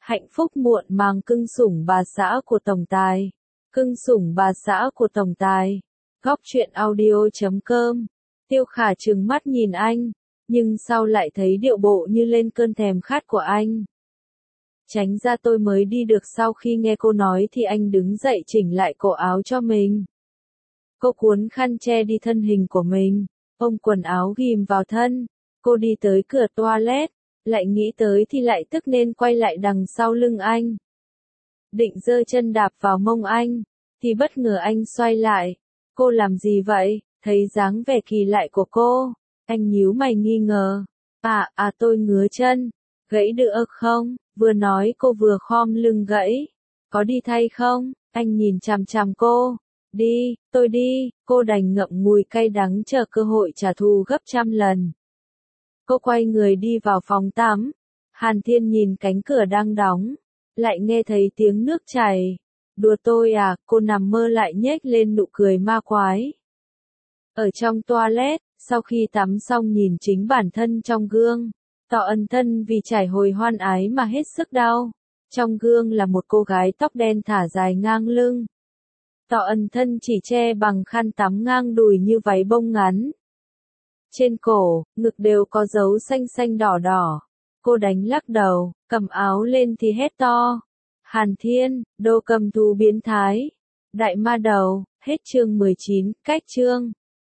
Hạnh phúc muộn màng cưng sủng bà xã của tổng tài. Cưng sủng bà xã của tổng tài. Góc truyện audio.com. Tiêu Khả trừng mắt nhìn anh, nhưng sau lại thấy điệu bộ như lên cơn thèm khát của anh. Tránh ra tôi mới đi được. Sau khi nghe cô nói thì anh đứng dậy chỉnh lại cổ áo cho mình. Cô cuốn khăn che đi thân hình của mình, ôm quần áo ghim vào thân. Cô đi tới cửa toilet, lại nghĩ tới thì lại tức nên quay lại đằng sau lưng anh. Định giơ chân đạp vào mông anh, thì bất ngờ anh xoay lại. Cô làm gì vậy? Thấy dáng vẻ kỳ lạ của cô, anh nhíu mày nghi ngờ. Tôi ngứa chân. Gãy được không? Vừa nói cô vừa khom lưng gãy. Có đi thay không? Anh nhìn chằm chằm cô. Đi, tôi đi. Cô đành ngậm ngùi cay đắng chờ cơ hội trả thù gấp trăm lần. Cô quay người đi vào phòng tắm. Hàn Thiên nhìn cánh cửa đang đóng, lại nghe thấy tiếng nước chảy. Đùa tôi à? Cô nằm mơ lại nhếch lên nụ cười ma quái. Ở trong toilet, sau khi tắm xong nhìn chính bản thân trong gương, Tỏ Ân Thân vì trải hồi hoan ái mà hết sức đau. Trong gương là một cô gái tóc đen thả dài ngang lưng. Tỏ Ân Thân chỉ che bằng khăn tắm ngang đùi như váy bông ngắn. Trên cổ, ngực đều có dấu xanh xanh đỏ đỏ. Cô đánh lắc đầu, cầm áo lên thì hét to. Hàn Thiên, đồ cầm thú biến thái. Đại ma đầu. Hết chương 19, cách chương.